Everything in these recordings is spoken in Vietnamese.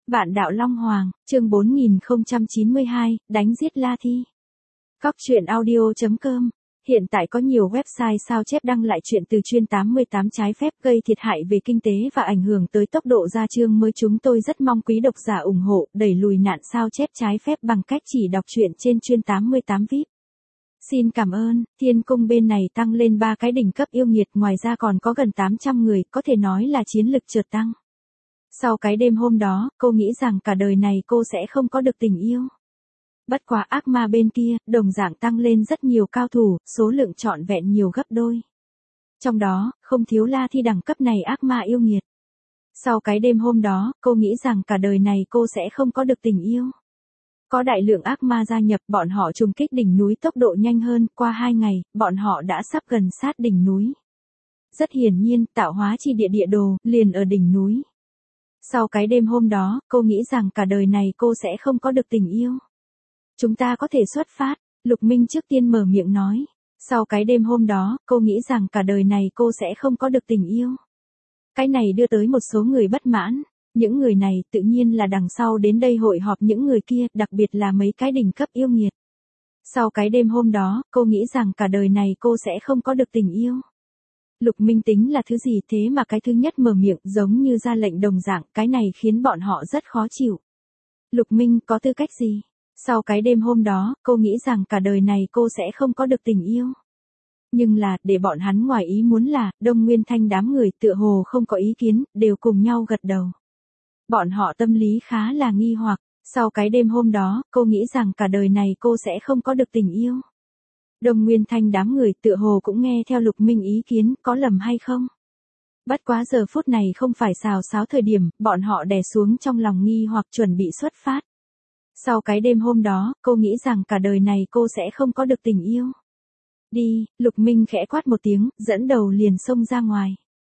Vạn đạo Long Hoàng, chương 4092, đánh giết La Thi. Cóc truyện audio.com. Hiện tại có nhiều website sao chép đăng lại chuyện từ chuyên 88 trái phép gây thiệt hại về kinh tế và ảnh hưởng tới tốc độ ra chương mới. Chúng tôi rất mong quý độc giả ủng hộ, đẩy lùi nạn sao chép trái phép bằng cách chỉ đọc truyện trên chuyên 88 VIP. Xin cảm ơn. Thiên cung bên này tăng lên 3 cái đỉnh cấp yêu nghiệt, ngoài ra còn có gần 800 người, có thể nói là chiến lực chợt tăng. Sau cái đêm hôm đó, cô nghĩ rằng cả đời này cô sẽ không có được tình yêu. Bất quá ác ma bên kia, đồng dạng tăng lên rất nhiều cao thủ, số lượng trọn vẹn nhiều gấp đôi. Trong đó, không thiếu La Thi đẳng cấp này ác ma yêu nghiệt. Sau cái đêm hôm đó, cô nghĩ rằng cả đời này cô sẽ không có được tình yêu. Có đại lượng ác ma gia nhập, bọn họ trùng kích đỉnh núi tốc độ nhanh hơn, qua 2 ngày, bọn họ đã sắp gần sát đỉnh núi. Rất hiển nhiên, tạo hóa chi địa đồ, liền ở đỉnh núi. Sau cái đêm hôm đó, cô nghĩ rằng cả đời này cô sẽ không có được tình yêu. Chúng ta có thể xuất phát, Lục Minh trước tiên mở miệng nói. Sau cái đêm hôm đó, cô nghĩ rằng cả đời này cô sẽ không có được tình yêu. Cái này đưa tới một số người bất mãn. Những người này tự nhiên là đằng sau đến đây hội họp những người kia, đặc biệt là mấy cái đỉnh cấp yêu nghiệt. Sau cái đêm hôm đó, cô nghĩ rằng cả đời này cô sẽ không có được tình yêu. Lục Minh tính là thứ gì thế mà cái thứ nhất mở miệng giống như ra lệnh đồng dạng, cái này khiến bọn họ rất khó chịu. Lục Minh có tư cách gì? Sau cái đêm hôm đó, cô nghĩ rằng cả đời này cô sẽ không có được tình yêu. Nhưng là, để bọn hắn ngoài ý muốn là, Đông Nguyên Thanh đám người tựa hồ không có ý kiến, đều cùng nhau gật đầu. Bọn họ tâm lý khá là nghi hoặc, sau cái đêm hôm đó, cô nghĩ rằng cả đời này cô sẽ không có được tình yêu. Đông Nguyên Thanh đám người tựa hồ cũng nghe theo Lục Minh ý kiến, có lầm hay không? Bất quá giờ phút này không phải xào xáo thời điểm, bọn họ đè xuống trong lòng nghi hoặc chuẩn bị xuất phát. Sau cái đêm hôm đó, cô nghĩ rằng cả đời này cô sẽ không có được tình yêu. Đi, Lục Minh khẽ quát một tiếng, dẫn đầu liền xông ra ngoài.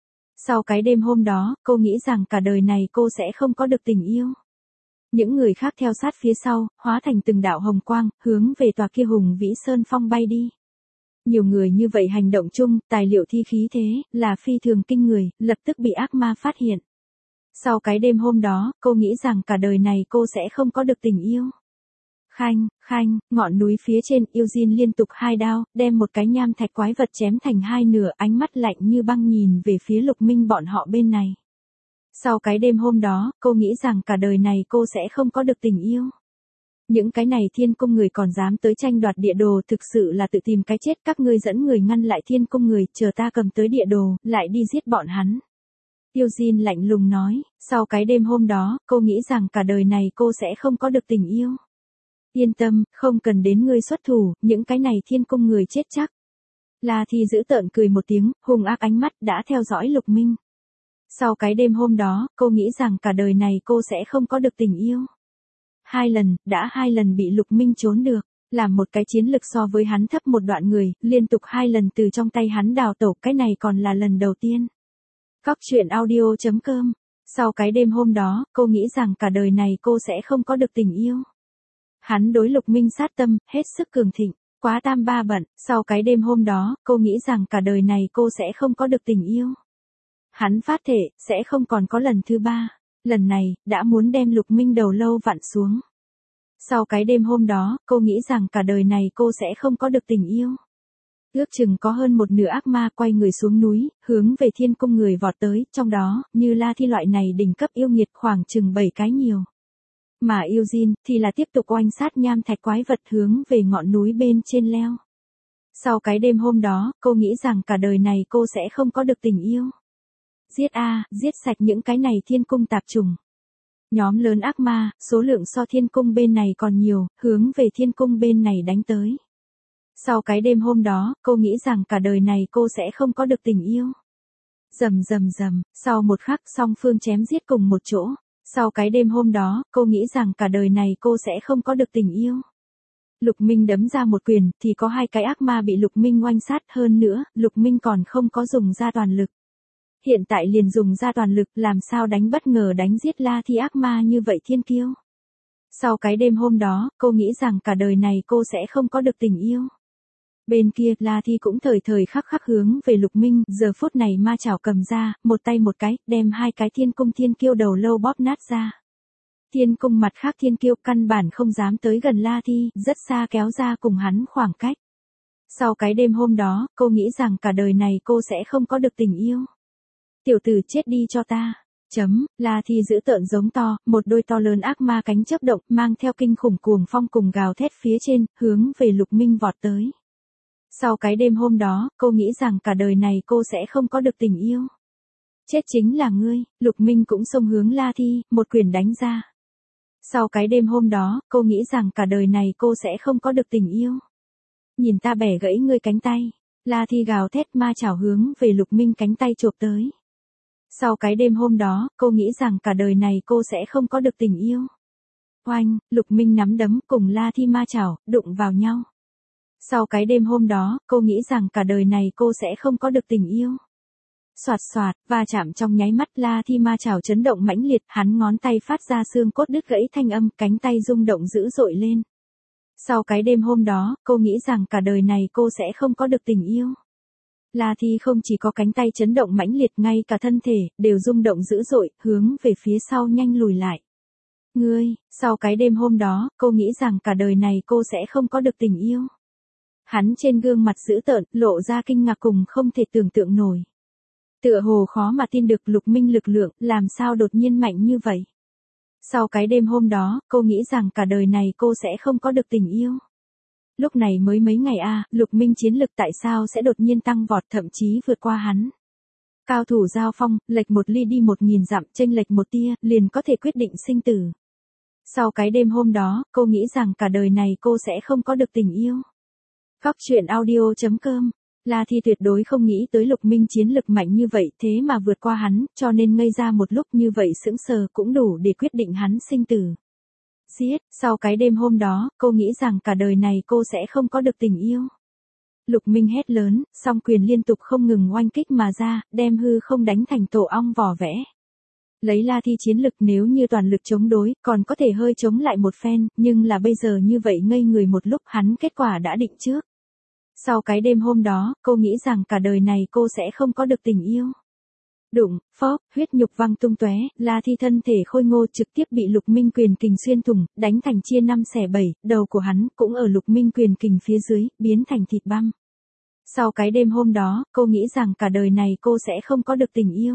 Sau cái đêm hôm đó, cô nghĩ rằng cả đời này cô sẽ không có được tình yêu. Những người khác theo sát phía sau, hóa thành từng đạo hồng quang, hướng về tòa kia hùng vĩ sơn phong bay đi. Nhiều người như vậy hành động chung, tài liệu thi khí thế, là phi thường kinh người, lập tức bị ác ma phát hiện. Sau cái đêm hôm đó, cô nghĩ rằng cả đời này cô sẽ không có được tình yêu. Khanh, ngọn núi phía trên, yêu Jin liên tục 2 đao, đem một cái nham thạch quái vật chém thành 2 nửa, ánh mắt lạnh như băng nhìn về phía Lục Minh bọn họ bên này. Sau cái đêm hôm đó, cô nghĩ rằng cả đời này cô sẽ không có được tình yêu. Những cái này thiên cung người còn dám tới tranh đoạt địa đồ, thực sự là tự tìm cái chết, các ngươi dẫn người ngăn lại thiên cung người, chờ ta cầm tới địa đồ, lại đi giết bọn hắn. Yêu Jin lạnh lùng nói, sau cái đêm hôm đó, cô nghĩ rằng cả đời này cô sẽ không có được tình yêu. Yên tâm, không cần đến ngươi xuất thủ, những cái này thiên cung người chết chắc. La Thi giữ tợn cười một tiếng, hung ác ánh mắt đã theo dõi Lục Minh. Sau cái đêm hôm đó, cô nghĩ rằng cả đời này cô sẽ không có được tình yêu. 2 lần bị Lục Minh trốn được, làm một cái chiến lực so với hắn thấp một đoạn người, liên tục 2 lần từ trong tay hắn đào tẩu, cái này còn là lần đầu tiên. Cóc truyện audio.com. Sau cái đêm hôm đó, cô nghĩ rằng cả đời này cô sẽ không có được tình yêu. Hắn đối Lục Minh sát tâm, hết sức cường thịnh, quá tam ba bận, sau cái đêm hôm đó, cô nghĩ rằng cả đời này cô sẽ không có được tình yêu. Hắn phát thể, sẽ không còn có lần thứ 3, lần này, đã muốn đem Lục Minh đầu lâu vặn xuống. Sau cái đêm hôm đó, cô nghĩ rằng cả đời này cô sẽ không có được tình yêu. Ước chừng có hơn một nửa ác ma quay người xuống núi, hướng về thiên cung người vọt tới, trong đó, như La Thi loại này đỉnh cấp yêu nghiệt khoảng chừng 7 cái nhiều. Mà yêu Jin, thì là tiếp tục oanh sát nham thạch quái vật hướng về ngọn núi bên trên leo. Sau cái đêm hôm đó, cô nghĩ rằng cả đời này cô sẽ không có được tình yêu. Giết sạch những cái này thiên cung tạp trùng. Nhóm lớn ác ma, số lượng so thiên cung bên này còn nhiều, hướng về thiên cung bên này đánh tới. Sau cái đêm hôm đó, cô nghĩ rằng cả đời này cô sẽ không có được tình yêu. Rầm, sau một khắc song phương chém giết cùng một chỗ. Sau cái đêm hôm đó, cô nghĩ rằng cả đời này cô sẽ không có được tình yêu. Lục Minh đấm ra một quyền, thì có 2 cái ác ma bị Lục Minh oanh sát, hơn nữa, Lục Minh còn không có dùng ra toàn lực. Hiện tại liền dùng ra toàn lực, làm sao đánh bất ngờ đánh giết La Thi ác ma như vậy thiên kiêu. Sau cái đêm hôm đó, cô nghĩ rằng cả đời này cô sẽ không có được tình yêu. Bên kia, La Thi cũng thời thời khắc khắc hướng về Lục Minh, giờ phút này ma chảo cầm ra, một tay một cái, đem 2 cái thiên cung thiên kiêu đầu lâu bóp nát ra. Thiên cung mặt khác thiên kiêu căn bản không dám tới gần La Thi, rất xa kéo ra cùng hắn khoảng cách. Sau cái đêm hôm đó, cô nghĩ rằng cả đời này cô sẽ không có được tình yêu. Tiểu tử chết đi cho ta. La Thi dữ tợn giống to, một đôi to lớn ác ma cánh chớp động, mang theo kinh khủng cuồng phong cùng gào thét phía trên, hướng về Lục Minh vọt tới. Sau cái đêm hôm đó, cô nghĩ rằng cả đời này cô sẽ không có được tình yêu. Chết chính là ngươi, Lục Minh cũng xông hướng La Thi, một quyền đánh ra. Sau cái đêm hôm đó, cô nghĩ rằng cả đời này cô sẽ không có được tình yêu. Nhìn ta bẻ gãy ngươi cánh tay. La Thi gào thét ma chảo hướng về Lục Minh cánh tay chộp tới. Sau cái đêm hôm đó, cô nghĩ rằng cả đời này cô sẽ không có được tình yêu. Oanh, Lục Minh nắm đấm cùng La Thi ma chảo, đụng vào nhau. Sau cái đêm hôm đó, cô nghĩ rằng cả đời này cô sẽ không có được tình yêu. Soạt soạt, va chạm trong nháy mắt La Thi ma chảo chấn động mãnh liệt, hắn ngón tay phát ra xương cốt đứt gãy thanh âm, cánh tay rung động dữ dội lên. Sau cái đêm hôm đó, cô nghĩ rằng cả đời này cô sẽ không có được tình yêu. La Thi không chỉ có cánh tay chấn động mãnh liệt, ngay cả thân thể, đều rung động dữ dội, hướng về phía sau nhanh lùi lại. Ngươi, sau cái đêm hôm đó, cô nghĩ rằng cả đời này cô sẽ không có được tình yêu. Hắn trên gương mặt dữ tợn, lộ ra kinh ngạc cùng không thể tưởng tượng nổi. Tựa hồ khó mà tin được Lục Minh lực lượng, làm sao đột nhiên mạnh như vậy. Sau cái đêm hôm đó, cô nghĩ rằng cả đời này cô sẽ không có được tình yêu. Lúc này mới mấy ngày Lục Minh chiến lực tại sao sẽ đột nhiên tăng vọt, thậm chí vượt qua hắn. Cao thủ giao phong, lệch một ly đi 1000 dặm, chênh lệch một tia, liền có thể quyết định sinh tử. Sau cái đêm hôm đó, cô nghĩ rằng cả đời này cô sẽ không có được tình yêu. Góc truyện audio.com. La Thi tuyệt đối không nghĩ tới Lục Minh chiến lực mạnh như vậy, thế mà vượt qua hắn, cho nên ngây ra một lúc như vậy sững sờ cũng đủ để quyết định hắn sinh tử. Giết, sau cái đêm hôm đó, cô nghĩ rằng cả đời này cô sẽ không có được tình yêu. Lục Minh hét lớn, song quyền liên tục không ngừng oanh kích mà ra, đem hư không đánh thành tổ ong vỏ vẽ. Lấy La Thi chiến lực, nếu như toàn lực chống đối, còn có thể hơi chống lại một phen, nhưng là bây giờ như vậy ngây người một lúc, hắn kết quả đã định trước. Sau cái đêm hôm đó, cô nghĩ rằng cả đời này cô sẽ không có được tình yêu. Đụng, phóp, huyết nhục văng tung tóe, La Thi thân thể khôi ngô trực tiếp bị Lục Minh quyền kình xuyên thủng, đánh thành chia 5 xẻ 7, đầu của hắn cũng ở Lục Minh quyền kình phía dưới, biến thành thịt băm. Sau cái đêm hôm đó, cô nghĩ rằng cả đời này cô sẽ không có được tình yêu.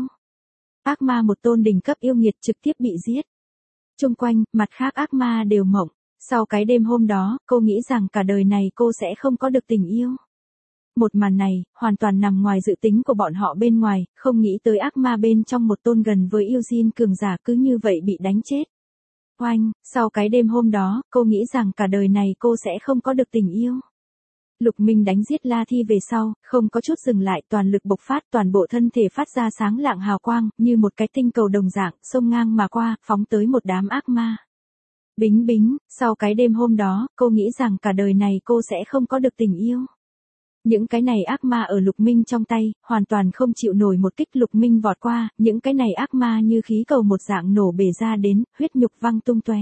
Ác ma một tôn đỉnh cấp yêu nghiệt trực tiếp bị giết. Chung quanh, mặt khác ác ma đều mộng. Sau cái đêm hôm đó, cô nghĩ rằng cả đời này cô sẽ không có được tình yêu. Một màn này, hoàn toàn nằm ngoài dự tính của bọn họ bên ngoài, không nghĩ tới ác ma bên trong một tôn gần với yêu Jin cường giả cứ như vậy bị đánh chết. Oanh, sau cái đêm hôm đó, cô nghĩ rằng cả đời này cô sẽ không có được tình yêu. Lục Minh đánh giết La Thi về sau, không có chút dừng lại, toàn lực bộc phát, toàn bộ thân thể phát ra sáng lạng hào quang, như một cái tinh cầu đồng dạng, xông ngang mà qua, phóng tới một đám ác ma. Bính bính, sau cái đêm hôm đó, cô nghĩ rằng cả đời này cô sẽ không có được tình yêu. Những cái này ác ma ở Lục Minh trong tay, hoàn toàn không chịu nổi một kích Lục Minh vọt qua, những cái này ác ma như khí cầu một dạng nổ bể ra đến, huyết nhục văng tung tóe.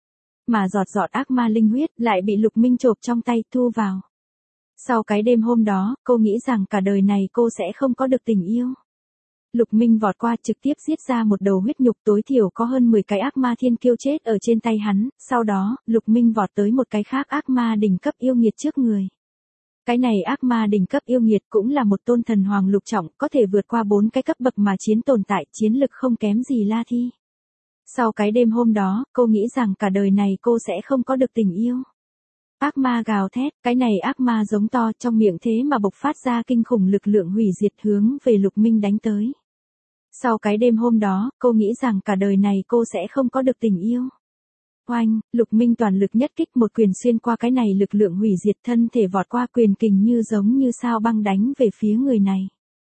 Mà giọt giọt ác ma linh huyết lại bị Lục Minh chộp trong tay thu vào. Sau cái đêm hôm đó, cô nghĩ rằng cả đời này cô sẽ không có được tình yêu. Lục Minh vọt qua trực tiếp giết ra một đầu huyết nhục, tối thiểu có hơn 10 cái ác ma thiên kiêu chết ở trên tay hắn, sau đó, Lục Minh vọt tới một cái khác ác ma đỉnh cấp yêu nghiệt trước người. Cái này ác ma đỉnh cấp yêu nghiệt cũng là một tôn thần hoàng lục trọng, có thể vượt qua 4 cái cấp bậc mà chiến tồn tại, chiến lực không kém gì La Thi. Sau cái đêm hôm đó, cô nghĩ rằng cả đời này cô sẽ không có được tình yêu. Ác ma gào thét, cái này ác ma giống to, trong miệng thế mà bộc phát ra kinh khủng lực lượng hủy diệt hướng về Lục Minh đánh tới. Sau cái đêm hôm đó, cô nghĩ rằng cả đời này cô sẽ không có được tình yêu. Oanh, Lục Minh toàn lực nhất kích, một quyền xuyên qua cái này lực lượng hủy diệt, thân thể vọt qua, quyền kình như giống như sao băng đánh về phía người này.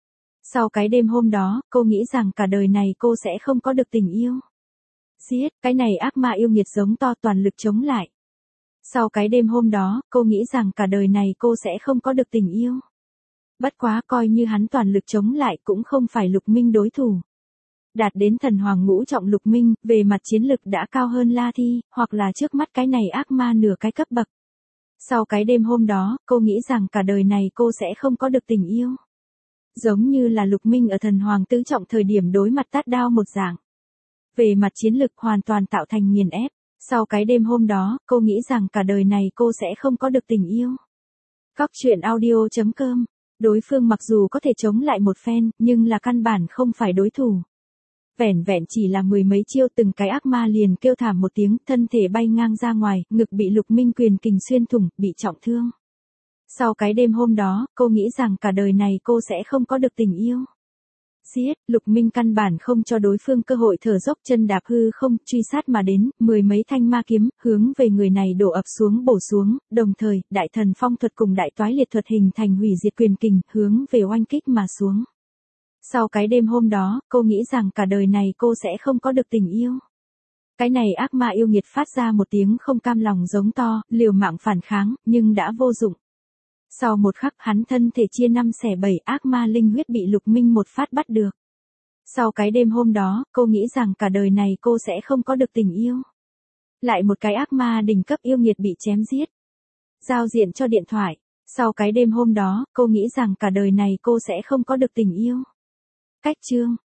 Sau cái đêm hôm đó, cô nghĩ rằng cả đời này cô sẽ không có được tình yêu. Giết, cái này ác ma yêu nghiệt giống to, toàn lực chống lại. Sau cái đêm hôm đó, cô nghĩ rằng cả đời này cô sẽ không có được tình yêu. Bất quá coi như hắn toàn lực chống lại cũng không phải Lục Minh đối thủ. Đạt đến thần hoàng ngũ trọng Lục Minh, về mặt chiến lực đã cao hơn La Thi, hoặc là trước mắt cái này ác ma nửa cái cấp bậc. Sau cái đêm hôm đó, cô nghĩ rằng cả đời này cô sẽ không có được tình yêu. Giống như là Lục Minh ở thần hoàng tứ trọng thời điểm đối mặt tát đao một dạng. Về mặt chiến lực hoàn toàn tạo thành nghiền ép. Sau cái đêm hôm đó, cô nghĩ rằng cả đời này cô sẽ không có được tình yêu. Cóc truyện audio.com. Đối phương mặc dù có thể chống lại một phen, nhưng là căn bản không phải đối thủ. Vẻn vẹn chỉ là mười mấy chiêu từng cái ác ma liền kêu thảm một tiếng, thân thể bay ngang ra ngoài, ngực bị Lục Minh quyền kình xuyên thủng, bị trọng thương. Sau cái đêm hôm đó, cô nghĩ rằng cả đời này cô sẽ không có được tình yêu. Giết, Lục Minh căn bản không cho đối phương cơ hội thở dốc, chân đạp hư không, truy sát mà đến, mười mấy thanh ma kiếm, hướng về người này đổ ập xuống bổ xuống, đồng thời, đại thần phong thuật cùng đại toái liệt thuật hình thành hủy diệt quyền kình, hướng về oanh kích mà xuống. Sau cái đêm hôm đó, cô nghĩ rằng cả đời này cô sẽ không có được tình yêu. Cái này ác ma yêu nghiệt phát ra một tiếng không cam lòng giống to, liều mạng phản kháng, nhưng đã vô dụng. Sau một khắc hắn thân thể chia 5 xẻ 7, ác ma linh huyết bị Lục Minh một phát bắt được. Sau cái đêm hôm đó, cô nghĩ rằng cả đời này cô sẽ không có được tình yêu. Lại một cái ác ma đỉnh cấp yêu nghiệt bị chém giết. Giao diện cho điện thoại. Sau cái đêm hôm đó, cô nghĩ rằng cả đời này cô sẽ không có được tình yêu. Cách chương.